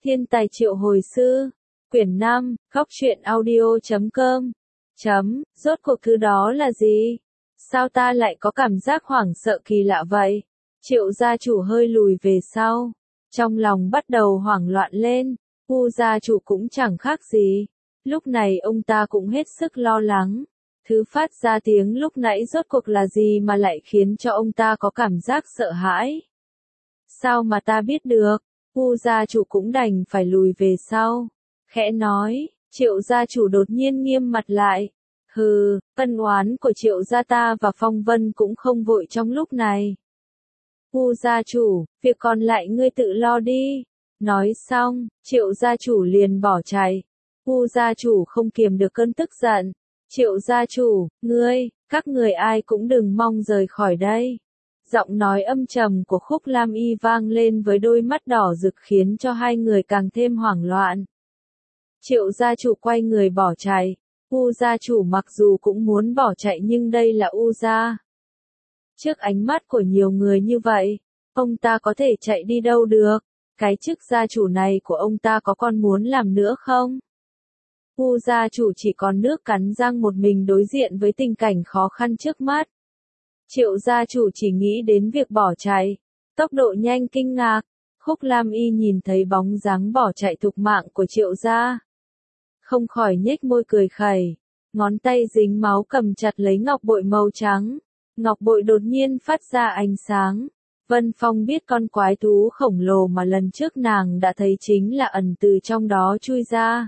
Thiên tài triệu hồi sư. Quyển 5, Góc truyện audio.com. Rốt cuộc thứ đó là gì? Sao ta lại có cảm giác hoảng sợ kỳ lạ vậy? Triệu gia chủ hơi lùi về sau. Trong lòng bắt đầu hoảng loạn lên. Vu gia chủ cũng chẳng khác gì. Lúc này ông ta cũng hết sức lo lắng. Thứ phát ra tiếng lúc nãy rốt cuộc là gì mà lại khiến cho ông ta có cảm giác sợ hãi? Sao mà ta biết được? Vu gia chủ cũng đành phải lùi về sau. Khẽ nói, Triệu gia chủ đột nhiên nghiêm mặt lại. Hừ, ân oán của Triệu gia ta và Phong Vân cũng không vội trong lúc này. Vu gia chủ, việc còn lại ngươi tự lo đi. Nói xong, Triệu gia chủ liền bỏ chạy. Vu gia chủ không kiềm được cơn tức giận. Triệu gia chủ, các người ai cũng đừng mong rời khỏi đây. Giọng nói âm trầm của Khúc Lam Y vang lên với đôi mắt đỏ rực khiến cho hai người càng thêm hoảng loạn. Triệu gia chủ quay người bỏ chạy. U gia chủ mặc dù cũng muốn bỏ chạy nhưng đây là U gia. Trước ánh mắt của nhiều người như vậy, ông ta có thể chạy đi đâu được? Cái chức gia chủ này của ông ta có còn muốn làm nữa không? U gia chủ chỉ còn nước cắn răng một mình đối diện với tình cảnh khó khăn trước mắt. Triệu gia chủ chỉ nghĩ đến việc bỏ chạy. Tốc độ nhanh kinh ngạc. Khúc Lam Y nhìn thấy bóng dáng bỏ chạy thục mạng của Triệu gia. Không khỏi nhếch môi cười khẩy. Ngón tay dính máu cầm chặt lấy ngọc bội màu trắng. Ngọc bội đột nhiên phát ra ánh sáng. Vân Phong biết con quái thú khổng lồ mà lần trước nàng đã thấy chính là ẩn từ trong đó chui ra.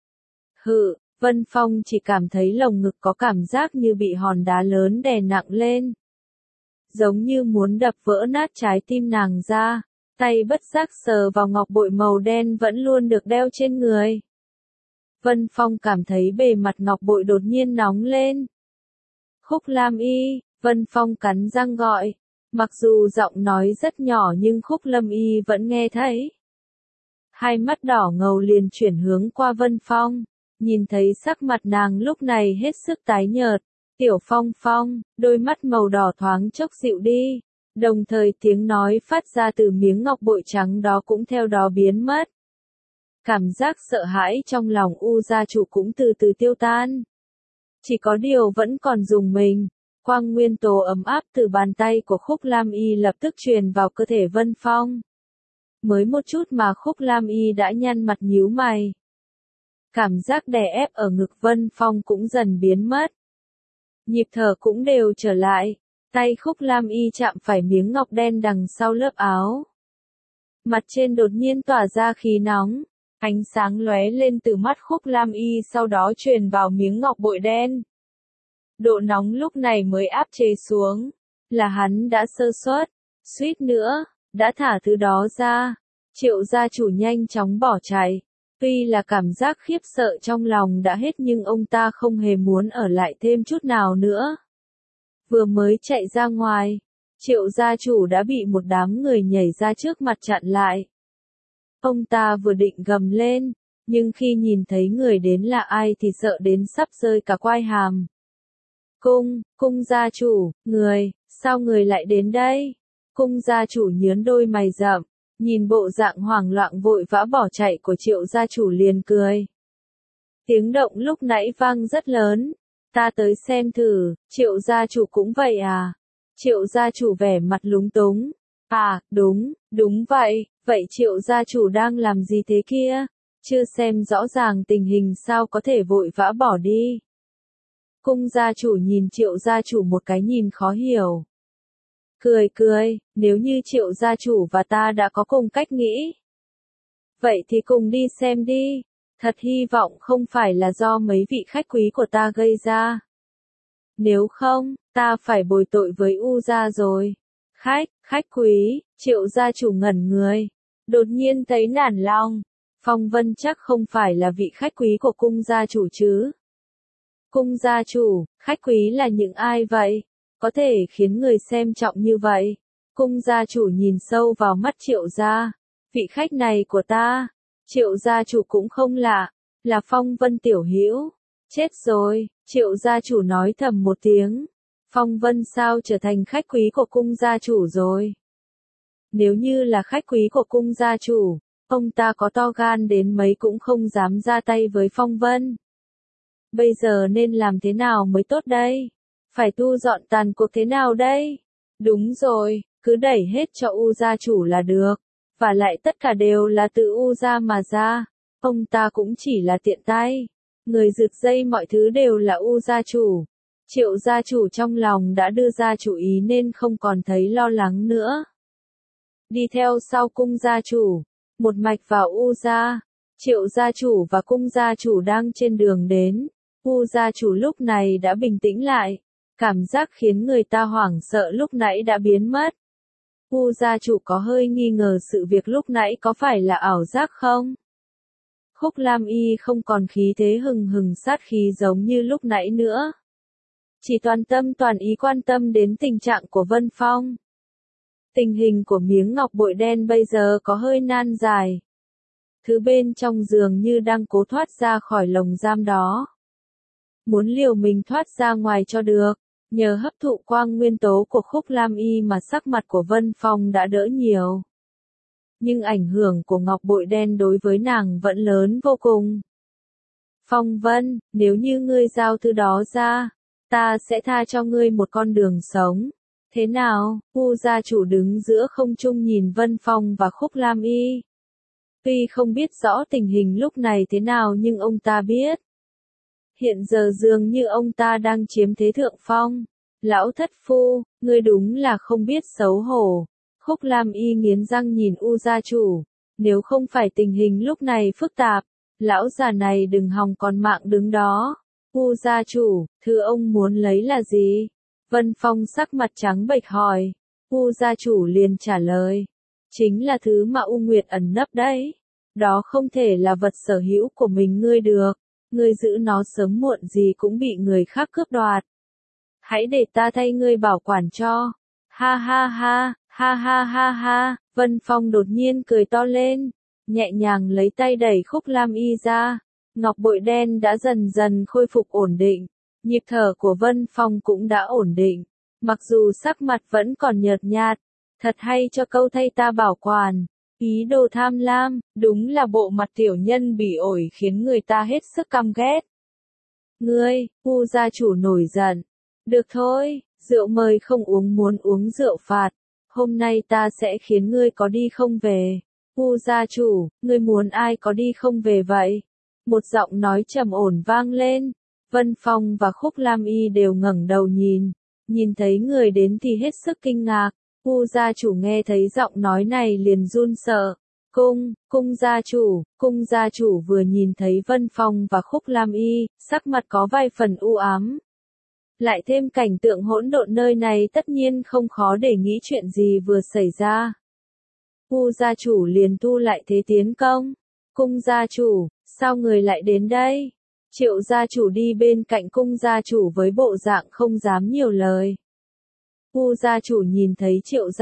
Vân Phong chỉ cảm thấy lồng ngực có cảm giác như bị hòn đá lớn đè nặng lên. Giống như muốn đập vỡ nát trái tim nàng ra, tay bất giác sờ vào ngọc bội màu đen vẫn luôn được đeo trên người. Vân Phong cảm thấy bề mặt ngọc bội đột nhiên nóng lên. Khúc Lam Y, Vân Phong cắn răng gọi. Mặc dù giọng nói rất nhỏ nhưng Khúc Lam Y vẫn nghe thấy. Hai mắt đỏ ngầu liền chuyển hướng qua Vân Phong. Nhìn thấy sắc mặt nàng lúc này hết sức tái nhợt. Tiểu Phong Phong, đôi mắt màu đỏ thoáng chốc dịu đi. Đồng thời tiếng nói phát ra từ miếng ngọc bội trắng đó cũng theo đó biến mất. Cảm giác sợ hãi trong lòng U gia chủ cũng từ từ tiêu tan. Chỉ có điều vẫn còn dùng mình. Quang nguyên tố ấm áp từ bàn tay của Khúc Lam Y lập tức truyền vào cơ thể Vân Phong. Mới một chút mà Khúc Lam Y đã nhăn mặt nhíu mày. Cảm giác đè ép ở ngực Vân Phong cũng dần biến mất. Nhịp thở cũng đều trở lại. Tay Khúc Lam Y chạm phải miếng ngọc đen đằng sau lớp áo. Mặt trên đột nhiên tỏa ra khí nóng. Ánh sáng lóe lên từ mắt Khúc Lam Y sau đó truyền vào miếng ngọc bội đen. Độ nóng lúc này mới áp chế xuống. Là hắn đã sơ suất. Suýt nữa, đã thả thứ đó ra. Triệu gia chủ nhanh chóng bỏ chạy. Tuy là cảm giác khiếp sợ trong lòng đã hết nhưng ông ta không hề muốn ở lại thêm chút nào nữa. Vừa mới chạy ra ngoài, Triệu gia chủ đã bị một đám người nhảy ra trước mặt chặn lại. Ông ta vừa định gầm lên, nhưng khi nhìn thấy người đến là ai thì sợ đến sắp rơi cả quai hàm. Cung gia chủ, sao người lại đến đây? Cung gia chủ nhướng đôi mày rậm. Nhìn bộ dạng hoảng loạn vội vã bỏ chạy của Triệu gia chủ liền cười. Tiếng động lúc nãy vang rất lớn. Ta tới xem thử, Triệu gia chủ cũng vậy à? Triệu gia chủ vẻ mặt lúng túng. À, đúng vậy, vậy Triệu gia chủ đang làm gì thế kia? Chưa xem rõ ràng tình hình sao có thể vội vã bỏ đi. Cung gia chủ nhìn Triệu gia chủ một cái nhìn khó hiểu. Cười, nếu như Triệu gia chủ và ta đã có cùng cách nghĩ. Vậy thì cùng đi xem đi, thật hy vọng không phải là do mấy vị khách quý của ta gây ra. Nếu không, ta phải bồi tội với U gia rồi. Khách quý, Triệu gia chủ ngẩn người. Đột nhiên thấy nản lòng. Phong Vân chắc không phải là vị khách quý của cung gia chủ chứ. Cung gia chủ, khách quý là những ai vậy? Có thể khiến người xem trọng như vậy. Cung gia chủ nhìn sâu vào mắt Triệu gia. Vị khách này của ta. Triệu gia chủ cũng không lạ. Là Phong Vân tiểu hữu. Chết rồi, Triệu gia chủ nói thầm một tiếng. Phong Vân sao trở thành khách quý của cung gia chủ rồi? Nếu như là khách quý của cung gia chủ, Ông ta có to gan đến mấy cũng không dám ra tay với Phong Vân. Bây giờ nên làm thế nào mới tốt đây? Phải thu dọn tàn cuộc thế nào đây? Đúng rồi, cứ đẩy hết cho U gia chủ là được. Và lại tất cả đều là từ U gia mà ra. Ông ta cũng chỉ là tiện tay. Người giật dây mọi thứ đều là U gia chủ. Triệu gia chủ trong lòng đã đưa ra chủ ý nên không còn thấy lo lắng nữa. Đi theo sau cung gia chủ, một mạch vào U gia. Triệu gia chủ và cung gia chủ đang trên đường đến. U gia chủ lúc này đã bình tĩnh lại. Cảm giác khiến người ta hoảng sợ lúc nãy đã biến mất. U gia chủ có hơi nghi ngờ sự việc lúc nãy có phải là ảo giác không? Khúc Lam Y không còn khí thế hừng hừng sát khí giống như lúc nãy nữa. Chỉ toàn tâm toàn ý quan tâm đến tình trạng của Vân Phong. Tình hình của miếng ngọc bội đen bây giờ có hơi nan giải. Thứ bên trong dường như đang cố thoát ra khỏi lồng giam đó. Muốn liều mình thoát ra ngoài cho được. Nhờ hấp thụ quang nguyên tố của Khúc Lam Y mà sắc mặt của Vân Phong đã đỡ nhiều. Nhưng ảnh hưởng của ngọc bội đen đối với nàng vẫn lớn vô cùng. Phong Vân, nếu như ngươi giao thứ đó ra, ta sẽ tha cho ngươi một con đường sống. Thế nào? U gia chủ đứng giữa không trung nhìn Vân Phong và Khúc Lam Y. Tuy không biết rõ tình hình lúc này thế nào nhưng ông ta biết. Hiện giờ dường như ông ta đang chiếm thế thượng phong. Lão thất phu, ngươi đúng là không biết xấu hổ. Khúc Lam Y nghiến răng nhìn U gia chủ. Nếu không phải tình hình lúc này phức tạp, lão già này đừng hòng còn mạng đứng đó. U gia chủ, thứ ông muốn lấy là gì? Vân Phong sắc mặt trắng bệch hỏi. U gia chủ liền trả lời. Chính là thứ mà U Nguyệt ẩn nấp đấy. Đó không thể là vật sở hữu của mình ngươi được. Ngươi giữ nó sớm muộn gì cũng bị người khác cướp đoạt. Hãy để ta thay ngươi bảo quản cho. Ha ha ha, ha ha ha ha, Vân Phong đột nhiên cười to lên, nhẹ nhàng lấy tay đẩy Khúc Lam Y ra. Ngọc bội đen đã dần dần khôi phục ổn định, nhịp thở của Vân Phong cũng đã ổn định, mặc dù sắc mặt vẫn còn nhợt nhạt. Thật hay cho câu thay ta bảo quản. Ý đồ tham lam, đúng là bộ mặt tiểu nhân bỉ ổi khiến người ta hết sức căm ghét. Ngươi, U gia chủ nổi giận. Được thôi, rượu mời không uống muốn uống rượu phạt. Hôm nay ta sẽ khiến ngươi có đi không về. U gia chủ, ngươi muốn ai có đi không về vậy? Một giọng nói trầm ổn vang lên. Vân Phong và Khúc Lam Y đều ngẩng đầu nhìn thấy người đến thì hết sức kinh ngạc. U gia chủ nghe thấy giọng nói này liền run sợ. Cung gia chủ vừa nhìn thấy Vân Phong và Khúc Lam Y, sắc mặt có vài phần u ám. Lại thêm cảnh tượng hỗn độn nơi này tất nhiên không khó để nghĩ chuyện gì vừa xảy ra. U gia chủ liền thu lại thế tiến công. Cung gia chủ, sao người lại đến đây? Triệu gia chủ đi bên cạnh cung gia chủ với bộ dạng không dám nhiều lời. U gia chủ nhìn thấy Triệu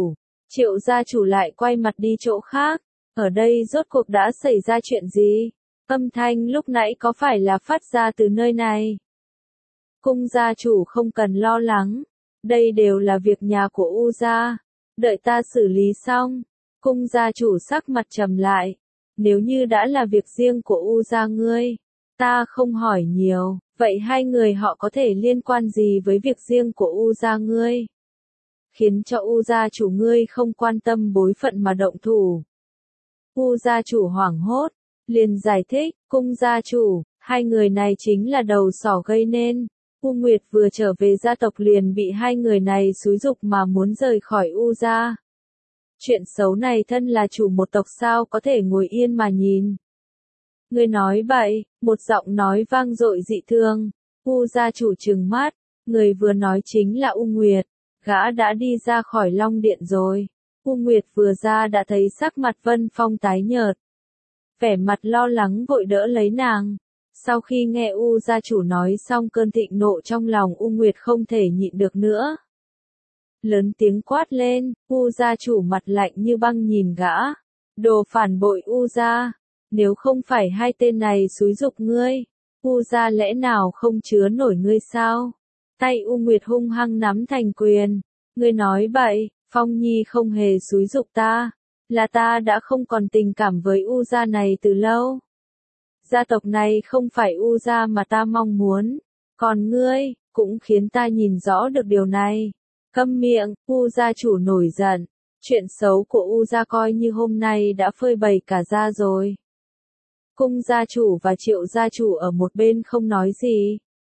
gia chủ lại quay mặt đi chỗ khác. Ở đây rốt cuộc đã xảy ra chuyện gì? Âm thanh lúc nãy có phải là phát ra từ nơi này? Cung gia chủ không cần lo lắng. Đây đều là việc nhà của U gia. Đợi ta xử lý xong. Cung gia chủ sắc mặt trầm lại. Nếu như đã là việc riêng của U gia ngươi, ta không hỏi nhiều. Vậy hai người họ có thể liên quan gì với việc riêng của U gia ngươi? Khiến cho U gia chủ ngươi không quan tâm bối phận mà động thủ. U gia chủ hoảng hốt, liền giải thích, cung gia chủ, hai người này chính là đầu sỏ gây nên. U Nguyệt vừa trở về gia tộc liền bị hai người này xúi giục mà muốn rời khỏi U gia. Chuyện xấu này thân là chủ một tộc sao có thể ngồi yên mà nhìn. Ngươi nói bậy, một giọng nói vang dội dị thương. U gia chủ trừng mắt, người vừa nói chính là U Nguyệt, gã đã đi ra khỏi Long Điện rồi. U Nguyệt vừa ra đã thấy sắc mặt Vân Phong tái nhợt. Vẻ mặt lo lắng vội đỡ lấy nàng. Sau khi nghe U gia chủ nói xong cơn thịnh nộ trong lòng U Nguyệt không thể nhịn được nữa. Lớn tiếng quát lên, U gia chủ mặt lạnh như băng nhìn gã. Đồ phản bội U gia, nếu không phải hai tên này xúi giục ngươi, U gia lẽ nào không chứa nổi ngươi sao? Tay U Nguyệt hung hăng nắm thành quyền. Ngươi nói bậy, Phong Nhi không hề xúi giục ta. là ta đã không còn tình cảm với U gia này từ lâu. Gia tộc này không phải U gia mà ta mong muốn. Còn ngươi, cũng khiến ta nhìn rõ được điều này. Câm miệng, U gia chủ nổi giận. Chuyện xấu của U gia coi như hôm nay đã phơi bày cả ra rồi. Cung gia chủ và Triệu gia chủ ở một bên không nói gì.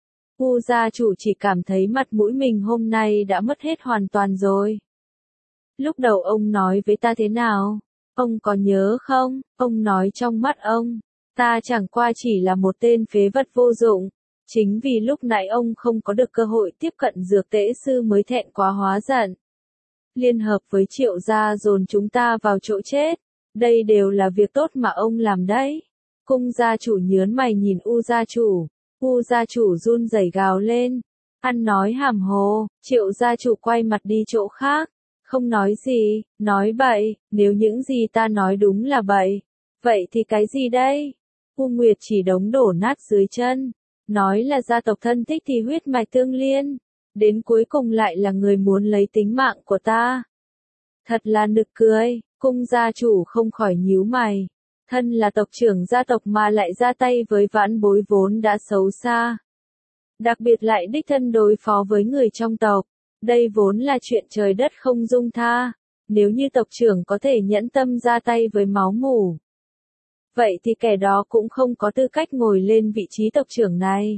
U gia chủ chỉ cảm thấy mặt mũi mình hôm nay đã mất hết hoàn toàn rồi. Lúc đầu ông nói với ta thế nào? Ông có nhớ không? Ông nói trong mắt ông, ta chẳng qua chỉ là một tên phế vật vô dụng. Chính vì lúc nãy ông không có được cơ hội tiếp cận dược tễ sư mới thẹn quá hóa giận. Liên hợp với Triệu gia dồn chúng ta vào chỗ chết. Đây đều là việc tốt mà ông làm đấy. Cung gia chủ nhớn mày nhìn U gia chủ. U gia chủ run rẩy gào lên. Ăn nói hàm hồ, Triệu gia chủ quay mặt đi chỗ khác. Không nói gì, nói bậy, nếu những gì ta nói đúng là bậy. Vậy thì cái gì đây? U Nguyệt chỉ đống đổ nát dưới chân. Nói là gia tộc thân thích thì huyết mạch tương liên. Đến cuối cùng lại là người muốn lấy tính mạng của ta. Thật là nực cười, cung gia chủ không khỏi nhíu mày. Thân là tộc trưởng gia tộc mà lại ra tay với vãn bối vốn đã xấu xa. Đặc biệt lại đích thân đối phó với người trong tộc. Đây vốn là chuyện trời đất không dung tha. Nếu như tộc trưởng có thể nhẫn tâm ra tay với máu mủ. Vậy thì kẻ đó cũng không có tư cách ngồi lên vị trí tộc trưởng này.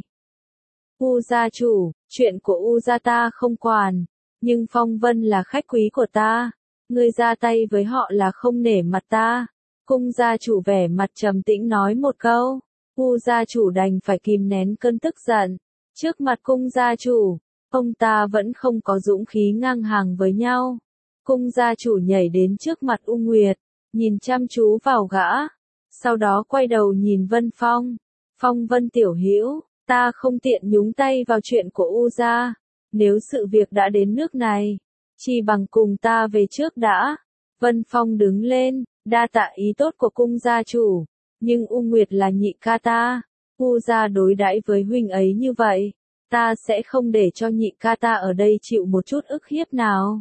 U gia chủ, chuyện của U gia ta không quản. Nhưng Phong Vân là khách quý của ta. Ngươi ra tay với họ là không nể mặt ta. Cung gia chủ vẻ mặt trầm tĩnh nói một câu. U gia chủ đành phải kìm nén cơn tức giận. Trước mặt cung gia chủ, ông ta vẫn không có dũng khí ngang hàng với nhau. Cung gia chủ nhảy đến trước mặt U Nguyệt, nhìn chăm chú vào gã. Sau đó quay đầu nhìn Vân Phong. Phong Vân tiểu hữu, ta không tiện nhúng tay vào chuyện của U gia. Nếu sự việc đã đến nước này, chỉ bằng cùng ta về trước đã. Vân Phong đứng lên, đa tạ ý tốt của cung gia chủ. Nhưng U Nguyệt là nhị ca ta. U gia đối đãi với huynh ấy như vậy. Ta sẽ không để cho nhị ca ta ở đây chịu một chút ức hiếp nào.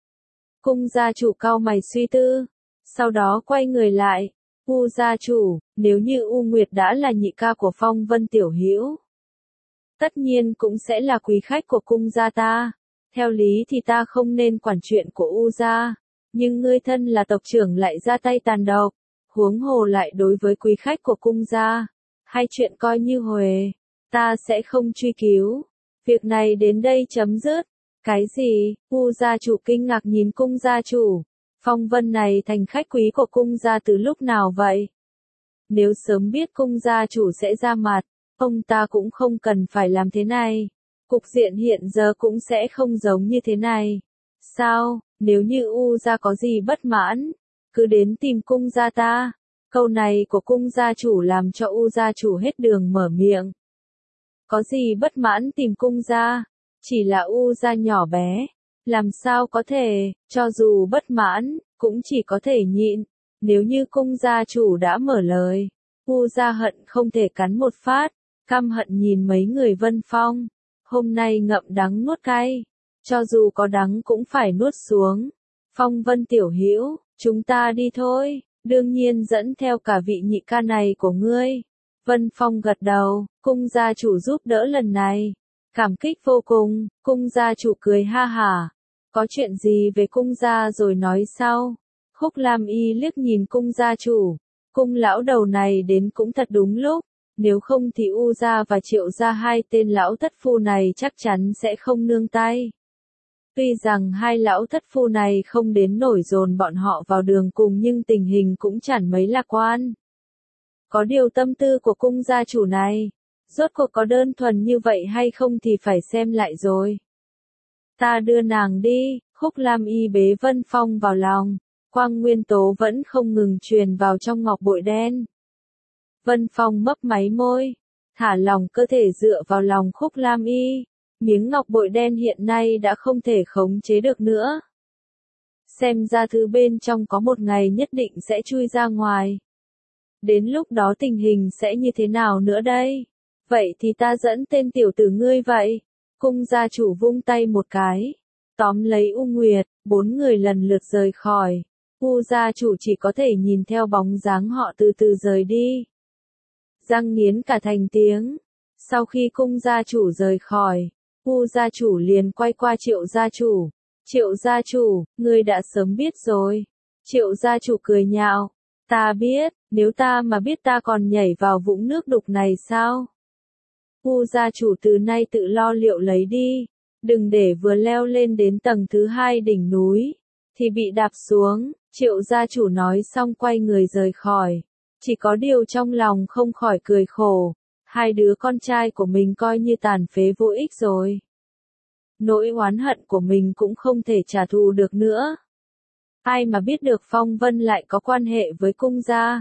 Cung gia chủ cau mày suy tư. Sau đó quay người lại. U gia chủ, nếu như U Nguyệt đã là nhị ca của Phong Vân tiểu hữu, tất nhiên cũng sẽ là quý khách của cung gia ta. Theo lý thì ta không nên quản chuyện của U gia. Nhưng ngươi thân là tộc trưởng lại ra tay tàn độc. Huống hồ lại đối với quý khách của cung gia. Hai chuyện coi như huề. Ta sẽ không truy cứu. Việc này đến đây chấm dứt. Cái gì? U gia chủ kinh ngạc nhìn cung gia chủ. Phong Vân này thành khách quý của cung gia từ lúc nào vậy? Nếu sớm biết cung gia chủ sẽ ra mặt, ông ta cũng không cần phải làm thế này. Cục diện hiện giờ cũng sẽ không giống như thế này. Sao, nếu như U gia có gì bất mãn, cứ đến tìm cung gia ta. Câu này của cung gia chủ làm cho U gia chủ hết đường mở miệng. Có gì bất mãn tìm cung gia? Chỉ là U gia nhỏ bé. Làm sao có thể, cho dù bất mãn, cũng chỉ có thể nhịn. Nếu như cung gia chủ đã mở lời, U gia hận không thể cắn một phát, căm hận nhìn mấy người Vân Phong. Hôm nay ngậm đắng nuốt cay, cho dù có đắng cũng phải nuốt xuống. Phong Vân tiểu hữu, chúng ta đi thôi, đương nhiên dẫn theo cả vị nhị ca này của ngươi. Vân Phong gật đầu, cung gia chủ giúp đỡ lần này. Cảm kích vô cùng, cung gia chủ cười ha hả. Có chuyện gì về cung gia rồi nói sau. Khúc Lam Y liếc nhìn cung gia chủ. Cung lão đầu này đến cũng thật đúng lúc. Nếu không thì U gia và Triệu gia hai tên lão thất phu này chắc chắn sẽ không nương tay. Tuy rằng hai lão thất phu này không đến nổi dồn bọn họ vào đường cùng nhưng tình hình cũng chẳng mấy lạc quan. Có điều tâm tư của cung gia chủ này, rốt cuộc có đơn thuần như vậy hay không thì phải xem lại rồi. Ta đưa nàng đi, Khúc Lam Y bế Vân Phong vào lòng, quang nguyên tố vẫn không ngừng truyền vào trong ngọc bội đen. Vân Phong mấp máy môi, thả lỏng cơ thể dựa vào lòng Khúc Lam Y, miếng ngọc bội đen hiện nay đã không thể khống chế được nữa. Xem ra thứ bên trong có một ngày nhất định sẽ chui ra ngoài. Đến lúc đó tình hình sẽ như thế nào nữa đây? Vậy thì ta dẫn tên tiểu tử ngươi vậy. Cung gia chủ vung tay một cái, tóm lấy U Nguyệt, bốn người lần lượt rời khỏi. U gia chủ chỉ có thể nhìn theo bóng dáng họ từ từ rời đi. Răng nghiến cả thành tiếng. Sau khi cung gia chủ rời khỏi, U gia chủ liền quay qua Triệu gia chủ. Triệu gia chủ, ngươi đã sớm biết rồi. Triệu gia chủ cười nhạo. Ta biết, nếu ta mà biết ta còn nhảy vào vũng nước đục này sao? U gia chủ từ nay tự lo liệu lấy đi. Đừng để vừa leo lên đến tầng thứ 2 đỉnh núi, thì bị đạp xuống. Triệu gia chủ nói xong quay người rời khỏi. Chỉ có điều trong lòng không khỏi cười khổ. Hai đứa con trai của mình coi như tàn phế vô ích rồi. Nỗi oán hận của mình cũng không thể trả thù được nữa. Ai mà biết được Phong Vân lại có quan hệ với cung gia.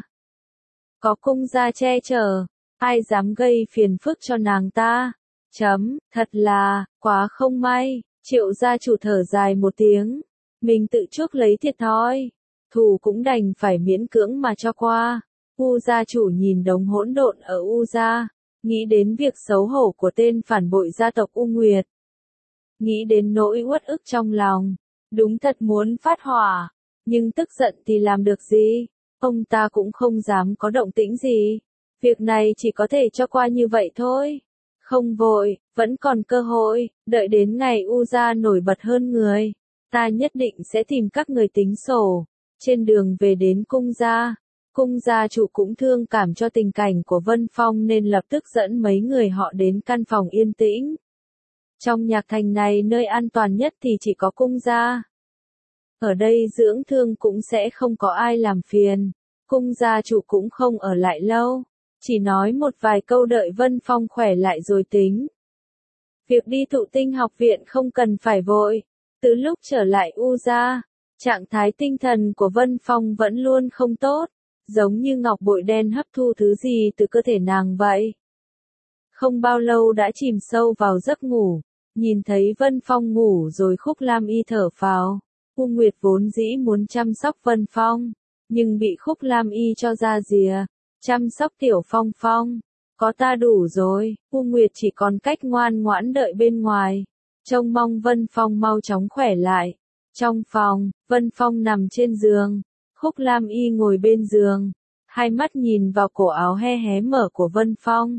Có cung gia che chở, ai dám gây phiền phức cho nàng ta. Thật là, quá không may. Triệu gia chủ thở dài một tiếng. Mình tự chuốc lấy thiệt thòi. Thù cũng đành phải miễn cưỡng mà cho qua. U gia chủ nhìn đống hỗn độn ở U gia. Nghĩ đến việc xấu hổ của tên phản bội gia tộc U Nguyệt. Nghĩ đến nỗi uất ức trong lòng. Đúng thật muốn phát hỏa. Nhưng tức giận thì làm được gì? Ông ta cũng không dám có động tĩnh gì. Việc này chỉ có thể cho qua như vậy thôi. Không vội, vẫn còn cơ hội. Đợi đến ngày U gia nổi bật hơn người. Ta nhất định sẽ tìm các người tính sổ. Trên đường về đến cung gia chủ cũng thương cảm cho tình cảnh của Vân Phong nên lập tức dẫn mấy người họ đến căn phòng yên tĩnh. Trong nhạc thành này nơi an toàn nhất thì chỉ có cung gia. Ở đây dưỡng thương cũng sẽ không có ai làm phiền. Cung gia chủ cũng không ở lại lâu. Chỉ nói một vài câu đợi Vân Phong khỏe lại rồi tính. Việc đi Thụ Tinh học viện không cần phải vội. Từ lúc trở lại U gia, trạng thái tinh thần của Vân Phong vẫn luôn không tốt. Giống như ngọc bội đen hấp thu thứ gì từ cơ thể nàng vậy. Không bao lâu đã chìm sâu vào giấc ngủ. Nhìn thấy Vân Phong ngủ rồi Khúc Lam Y thở phào. U Nguyệt vốn dĩ muốn chăm sóc Vân Phong, nhưng bị Khúc Lam Y cho ra rìa. Chăm sóc Tiểu Phong Phong, có ta đủ rồi. U Nguyệt chỉ còn cách ngoan ngoãn đợi bên ngoài. Trông mong Vân Phong mau chóng khỏe lại. Trong phòng, Vân Phong nằm trên giường. Khúc Lam Y ngồi bên giường. Hai mắt nhìn vào cổ áo he hé mở của Vân Phong.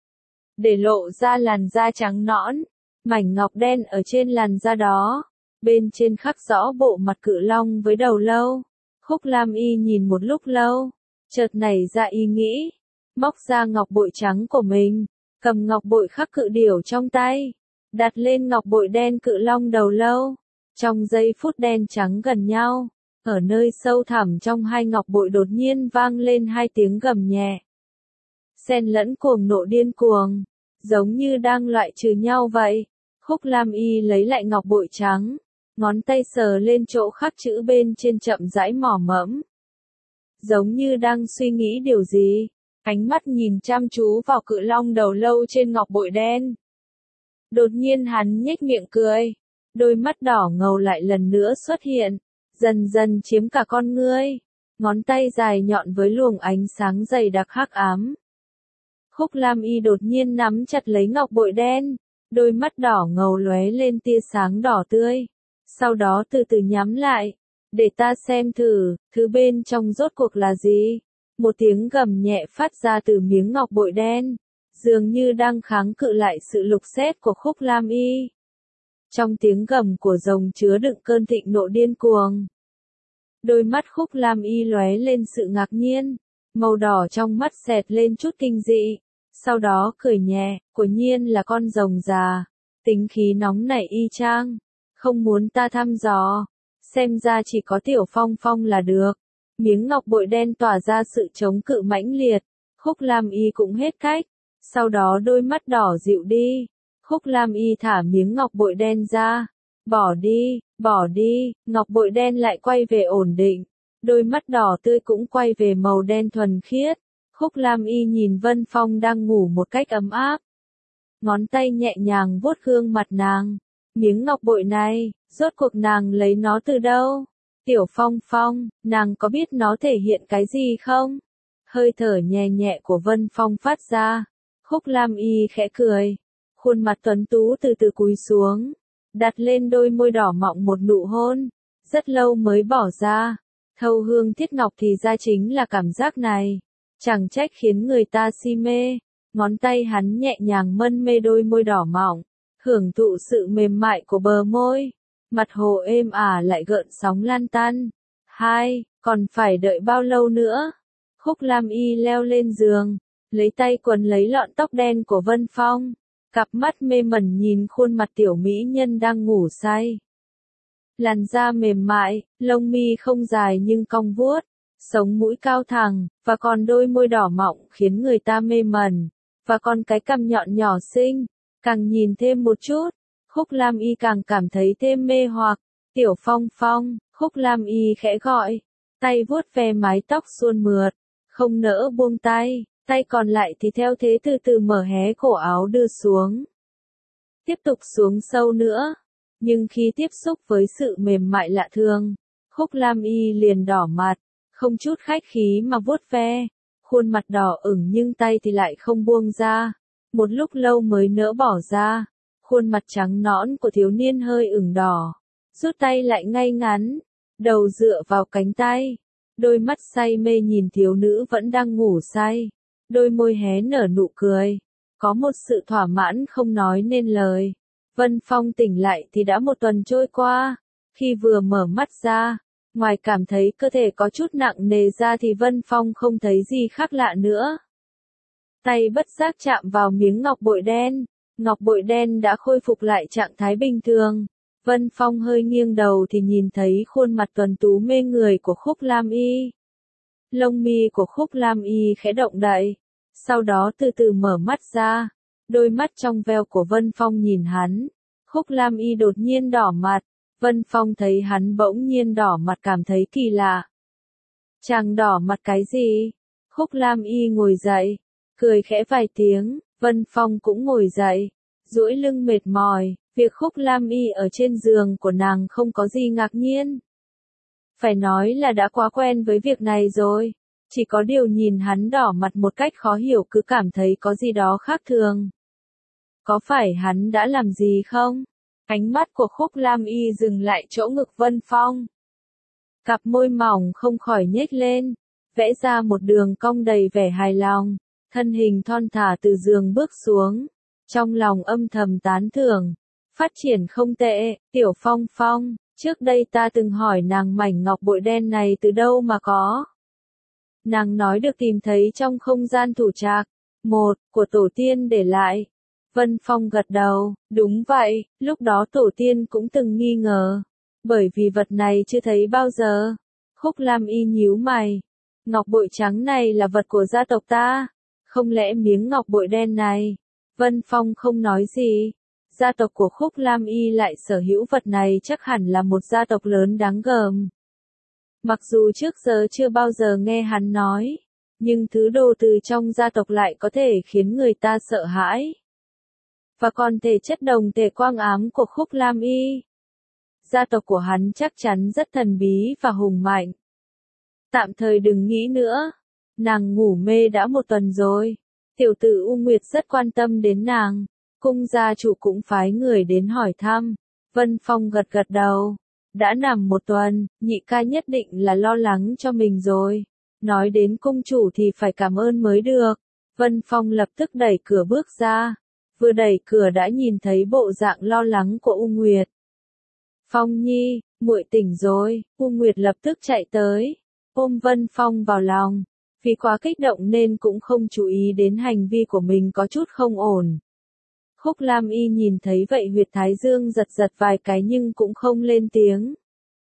Để lộ ra làn da trắng nõn. Mảnh ngọc đen ở trên làn da đó. Bên trên khắc rõ bộ mặt cự long với đầu lâu. Khúc Lam Y nhìn một lúc lâu. Chợt nảy ra ý nghĩ. Móc ra ngọc bội trắng của mình. Cầm ngọc bội khắc cự điểu trong tay. Đặt lên ngọc bội đen cự long đầu lâu. Trong giây phút đen trắng gần nhau. Ở nơi sâu thẳm trong hai ngọc bội đột nhiên vang lên hai tiếng gầm nhẹ. Xen lẫn cuồng nộ điên cuồng. Giống như đang loại trừ nhau vậy. Khúc Lam Y lấy lại ngọc bội trắng. Ngón tay sờ lên chỗ khắc chữ bên trên chậm rãi mỏ mẫm. Giống như đang suy nghĩ điều gì. Ánh mắt nhìn chăm chú vào cự long đầu lâu trên ngọc bội đen. Đột nhiên hắn nhếch miệng cười. Đôi mắt đỏ ngầu lại lần nữa xuất hiện. Dần dần chiếm cả con ngươi. Ngón tay dài nhọn với luồng ánh sáng dày đặc hắc ám. Khúc Lam Y đột nhiên nắm chặt lấy ngọc bội đen. Đôi mắt đỏ ngầu lóe lên tia sáng đỏ tươi. Sau đó từ từ nhắm lại. Để ta xem thử, thứ bên trong rốt cuộc là gì? Một tiếng gầm nhẹ phát ra từ miếng ngọc bội đen. Dường như đang kháng cự lại sự lục xét của Khúc Lam Y. Trong tiếng gầm của rồng chứa đựng cơn thịnh nộ điên cuồng. Đôi mắt Khúc Lam Y lóe lên sự ngạc nhiên. Màu đỏ trong mắt xẹt lên chút kinh dị. Sau đó cười nhẹ, quả nhiên là con rồng già. Tính khí nóng nảy y chang. Không muốn ta thăm dò. Xem ra chỉ có Tiểu Phong Phong là được. Miếng ngọc bội đen tỏa ra sự chống cự mãnh liệt. Khúc Lam Y cũng hết cách. Sau đó đôi mắt đỏ dịu đi. Khúc Lam Y thả miếng ngọc bội đen ra. Bỏ đi, ngọc bội đen lại quay về ổn định. Đôi mắt đỏ tươi cũng quay về màu đen thuần khiết. Khúc Lam Y nhìn Vân Phong đang ngủ một cách ấm áp. Ngón tay nhẹ nhàng vuốt gương mặt nàng. Miếng ngọc bội này, rốt cuộc nàng lấy nó từ đâu? Tiểu Phong Phong, nàng có biết nó thể hiện cái gì không? Hơi thở nhẹ nhẹ của Vân Phong phát ra. Khúc Lam Y khẽ cười. Khuôn mặt tuấn tú từ từ cúi xuống. Đặt lên đôi môi đỏ mọng một nụ hôn. Rất lâu mới bỏ ra. Thâu hương thiết ngọc thì ra chính là cảm giác này. Chẳng trách khiến người ta si mê. Ngón tay hắn nhẹ nhàng mân mê đôi môi đỏ mọng, hưởng thụ sự mềm mại của bờ môi. Mặt hồ êm ả lại gợn sóng lan tăn. Còn phải đợi bao lâu nữa? Khúc Lam Y leo lên giường, lấy tay quấn lấy lọn tóc đen của Vân Phong. Cặp mắt mê mẩn nhìn khuôn mặt tiểu mỹ nhân đang ngủ say. Làn da mềm mại, lông mi không dài nhưng cong vuốt, sống mũi cao thẳng, và còn đôi môi đỏ mọng khiến người ta mê mẩn. Và còn cái cằm nhọn nhỏ xinh, càng nhìn thêm một chút, Khúc Lam Y càng cảm thấy thêm mê hoặc. Tiểu Phong Phong, Khúc Lam Y khẽ gọi, tay vuốt ve mái tóc suôn mượt, không nỡ buông tay, tay còn lại thì theo thế từ từ mở hé cổ áo đưa xuống. Tiếp tục xuống sâu nữa, nhưng khi tiếp xúc với sự mềm mại lạ thường, Khúc Lam Y liền đỏ mặt, không chút khách khí mà vuốt ve, khuôn mặt đỏ ửng nhưng tay thì lại không buông ra, một lúc lâu mới nỡ bỏ ra, khuôn mặt trắng nõn của thiếu niên hơi ửng đỏ, rút tay lại ngay ngắn, đầu dựa vào cánh tay, đôi mắt say mê nhìn thiếu nữ vẫn đang ngủ say, đôi môi hé nở nụ cười, có một sự thỏa mãn không nói nên lời. Vân Phong tỉnh lại thì đã một tuần trôi qua, khi vừa mở mắt ra, ngoài cảm thấy cơ thể có chút nặng nề ra thì Vân Phong không thấy gì khác lạ nữa. Tay bất giác chạm vào miếng ngọc bội đen đã khôi phục lại trạng thái bình thường. Vân Phong hơi nghiêng đầu thì nhìn thấy khuôn mặt tuấn tú mê người của Khúc Lam Y. Lông mi của Khúc Lam Y khẽ động đậy, sau đó từ từ mở mắt ra, đôi mắt trong veo của Vân Phong nhìn hắn. Khúc Lam Y đột nhiên đỏ mặt, Vân Phong thấy hắn bỗng nhiên đỏ mặt cảm thấy kỳ lạ. Chàng đỏ mặt cái gì? Khúc Lam Y ngồi dậy, cười khẽ vài tiếng, Vân Phong cũng ngồi dậy, duỗi lưng mệt mỏi, việc Khúc Lam Y ở trên giường của nàng không có gì ngạc nhiên. Phải nói là đã quá quen với việc này rồi, chỉ có điều nhìn hắn đỏ mặt một cách khó hiểu cứ cảm thấy có gì đó khác thường. Có phải hắn đã làm gì không? Ánh mắt của Khúc Lam Y dừng lại chỗ ngực Vân Phong. Cặp môi mỏng không khỏi nhếch lên, vẽ ra một đường cong đầy vẻ hài lòng, thân hình thon thả từ giường bước xuống, trong lòng âm thầm tán thưởng, phát triển không tệ, Tiểu Phong Phong, trước đây ta từng hỏi nàng mảnh ngọc bội đen này từ đâu mà có. Nàng nói được tìm thấy trong không gian thủ trạc, của tổ tiên để lại. Vân Phong gật đầu, đúng vậy, lúc đó tổ tiên cũng từng nghi ngờ, bởi vì vật này chưa thấy bao giờ. Khúc Lam Y nhíu mày, ngọc bội trắng này là vật của gia tộc ta, không lẽ miếng ngọc bội đen này? Vân Phong không nói gì, gia tộc của Khúc Lam Y lại sở hữu vật này chắc hẳn là một gia tộc lớn đáng gờm. Mặc dù trước giờ chưa bao giờ nghe hắn nói, nhưng thứ đồ từ trong gia tộc lại có thể khiến người ta sợ hãi. Và còn thể chất đồng thể quang ám của Khúc Lam Y. Gia tộc của hắn chắc chắn rất thần bí và hùng mạnh. Tạm thời đừng nghĩ nữa. Nàng ngủ mê đã một tuần rồi. Tiểu tử U Nguyệt rất quan tâm đến nàng. Cung gia chủ cũng phái người đến hỏi thăm. Vân Phong gật gật đầu. Đã nằm một tuần, nhị ca nhất định là lo lắng cho mình rồi. Nói đến cung chủ thì phải cảm ơn mới được. Vân Phong lập tức đẩy cửa bước ra. Vừa đẩy cửa đã nhìn thấy bộ dạng lo lắng của U Nguyệt. Phong Nhi, muội tỉnh rồi, U Nguyệt lập tức chạy tới, ôm Vân Phong vào lòng, vì quá kích động nên cũng không chú ý đến hành vi của mình có chút không ổn. Khúc Lam Y nhìn thấy vậy huyệt thái dương giật giật vài cái nhưng cũng không lên tiếng.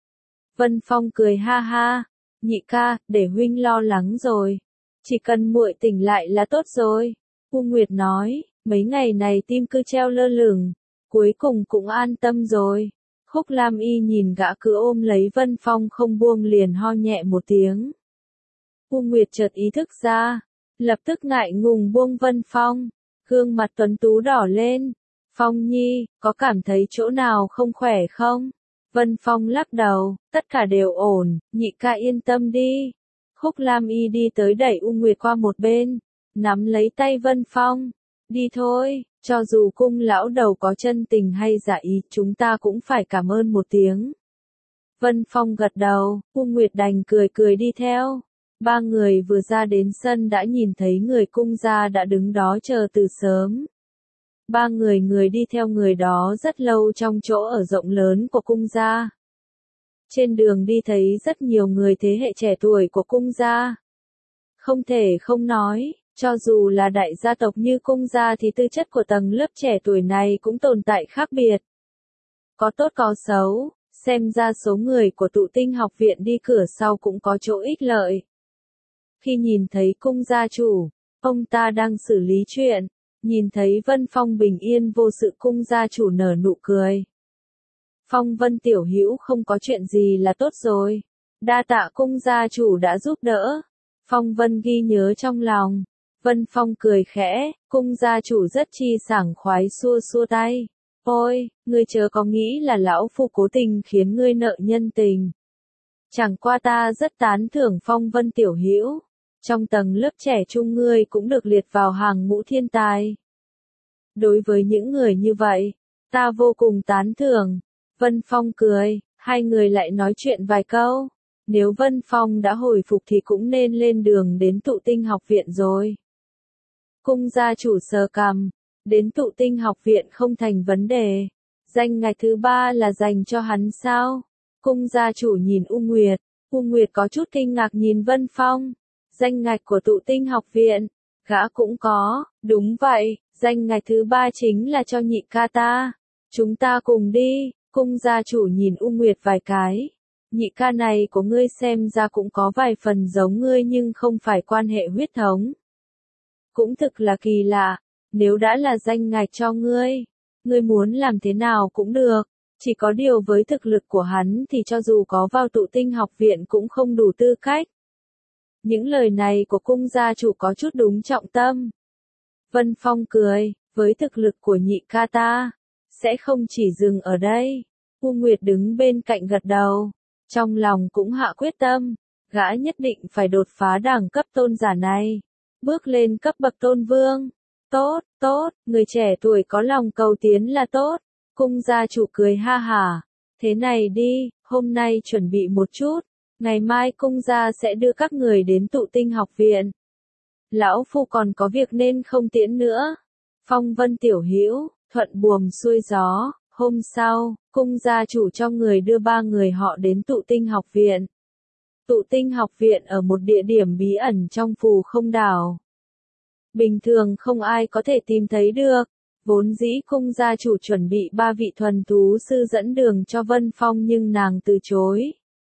Vân Phong cười ha ha, nhị ca, để huynh lo lắng rồi, chỉ cần muội tỉnh lại là tốt rồi. U Nguyệt nói, mấy ngày này tim cứ treo lơ lửng, cuối cùng cũng an tâm rồi. Khúc Lam Y nhìn gã cứ ôm lấy Vân Phong không buông liền ho nhẹ một tiếng. U Nguyệt chợt ý thức ra, lập tức ngại ngùng buông Vân Phong, gương mặt tuấn tú đỏ lên. Phong Nhi, có cảm thấy chỗ nào không khỏe không? Vân Phong lắc đầu, tất cả đều ổn, nhị ca yên tâm đi. Khúc Lam Y đi tới đẩy U Nguyệt qua một bên, nắm lấy tay Vân Phong. Đi thôi, cho dù cung lão đầu có chân tình hay giả ý chúng ta cũng phải cảm ơn một tiếng. Vân Phong gật đầu, U Nguyệt đành cười cười đi theo. Ba người vừa ra đến sân đã nhìn thấy người cung gia đã đứng đó chờ từ sớm. Ba người đi theo người đó rất lâu trong chỗ ở rộng lớn của cung gia. Trên đường đi thấy rất nhiều người thế hệ trẻ tuổi của cung gia. Không thể không nói, cho dù là đại gia tộc như cung gia thì tư chất của tầng lớp trẻ tuổi này cũng tồn tại khác biệt. Có tốt có xấu, xem ra số người của Tụ Tinh học viện đi cửa sau cũng có chỗ ích lợi. Khi nhìn thấy cung gia chủ, ông ta đang xử lý chuyện, nhìn thấy Vân Phong bình yên vô sự, cung gia chủ nở nụ cười. Phong Vân tiểu hữu không có chuyện gì là tốt rồi. Đa tạ cung gia chủ đã giúp đỡ. Phong Vân ghi nhớ trong lòng. Vân Phong cười khẽ, cung gia chủ rất chi sảng khoái xua xua tay. Ôi, ngươi chớ có nghĩ là lão phu cố tình khiến ngươi nợ nhân tình. Chẳng qua ta rất tán thưởng Phong Vân tiểu hữu. Trong tầng lớp trẻ trung ngươi cũng được liệt vào hàng ngũ thiên tài. Đối với những người như vậy, ta vô cùng tán thưởng. Vân Phong cười, hai người lại nói chuyện vài câu. Nếu Vân Phong đã hồi phục thì cũng nên lên đường đến Tụ Tinh học viện rồi. Cung gia chủ sờ cằm, đến Tụ Tinh học viện không thành vấn đề. Danh ngạch thứ 3 là dành cho hắn sao? Cung gia chủ nhìn U Nguyệt có chút kinh ngạc nhìn Vân Phong. Danh ngạch của Tụ Tinh học viện, gã cũng có, đúng vậy, danh ngạch thứ 3 chính là cho nhị ca ta. Chúng ta cùng đi, cung gia chủ nhìn U Nguyệt vài cái. Nhị ca này của ngươi xem ra cũng có vài phần giống ngươi nhưng không phải quan hệ huyết thống. Cũng thực là kỳ lạ, nếu đã là danh ngạch cho ngươi muốn làm thế nào cũng được, chỉ có điều với thực lực của hắn thì cho dù có vào Tụ Tinh học viện cũng không đủ tư cách. Những lời này của cung gia chủ có chút đúng trọng tâm. Vân Phong cười, với thực lực của nhị ca ta, sẽ không chỉ dừng ở đây. U Nguyệt đứng bên cạnh gật đầu, trong lòng cũng hạ quyết tâm, gã nhất định phải đột phá đẳng cấp tôn giả này, bước lên cấp bậc tôn vương. Tốt, tốt, người trẻ tuổi có lòng cầu tiến là tốt. Cung gia chủ cười ha hả, thế này đi, hôm nay chuẩn bị một chút. Ngày mai cung gia sẽ đưa các người đến Tụ Tinh học viện. Lão phu còn có việc nên không tiễn nữa. Phong Vân tiểu hữu, thuận buồm xuôi gió. Hôm sau, cung gia chủ cho người đưa ba người họ đến Tụ Tinh học viện. Tụ Tinh học viện ở một địa điểm bí ẩn trong Phù Không đảo. Bình thường không ai có thể tìm thấy được. Vốn dĩ cung gia chủ chuẩn bị 3 vị thuần thú sư dẫn đường cho Vân Phong nhưng nàng từ chối.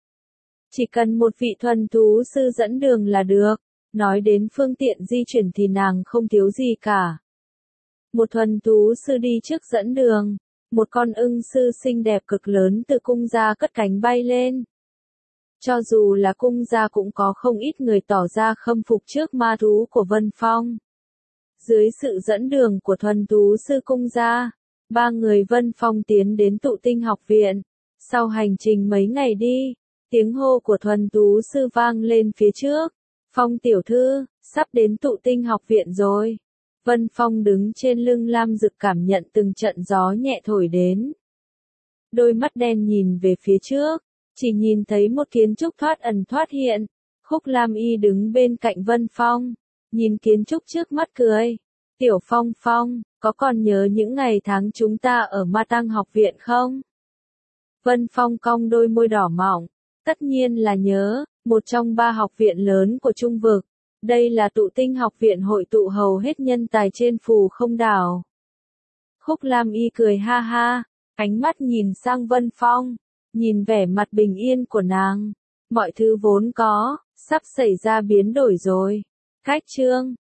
Chỉ cần một vị thuần thú sư dẫn đường là được, nói đến phương tiện di chuyển thì nàng không thiếu gì cả. Một thuần thú sư đi trước dẫn đường, một con ưng sư xinh đẹp cực lớn từ cung gia cất cánh bay lên. Cho dù là cung gia cũng có không ít người tỏ ra khâm phục trước ma thú của Vân Phong. Dưới sự dẫn đường của thuần thú sư cung gia, ba người Vân Phong tiến đến Tụ Tinh học viện. Sau hành trình mấy ngày đi, tiếng hô của thuần thú sư vang lên phía trước. Phong tiểu thư, sắp đến Tụ Tinh học viện rồi. Vân Phong đứng trên lưng Lam Dực cảm nhận từng trận gió nhẹ thổi đến. Đôi mắt đen nhìn về phía trước, chỉ nhìn thấy một kiến trúc thoát ẩn thoát hiện. Khúc Lam Y đứng bên cạnh Vân Phong, nhìn kiến trúc trước mắt cười. Tiểu Phong Phong, có còn nhớ những ngày tháng chúng ta ở Ma Tăng học viện không? Vân Phong cong đôi môi đỏ mọng. Tất nhiên là nhớ, một trong 3 học viện lớn của Trung vực. Đây là Tụ Tinh học viện hội tụ hầu hết nhân tài trên Phù Không đảo. Khúc Lam Y cười ha ha, ánh mắt nhìn sang Vân Phong, nhìn vẻ mặt bình yên của nàng. Mọi thứ vốn có, sắp xảy ra biến đổi rồi. Cách chương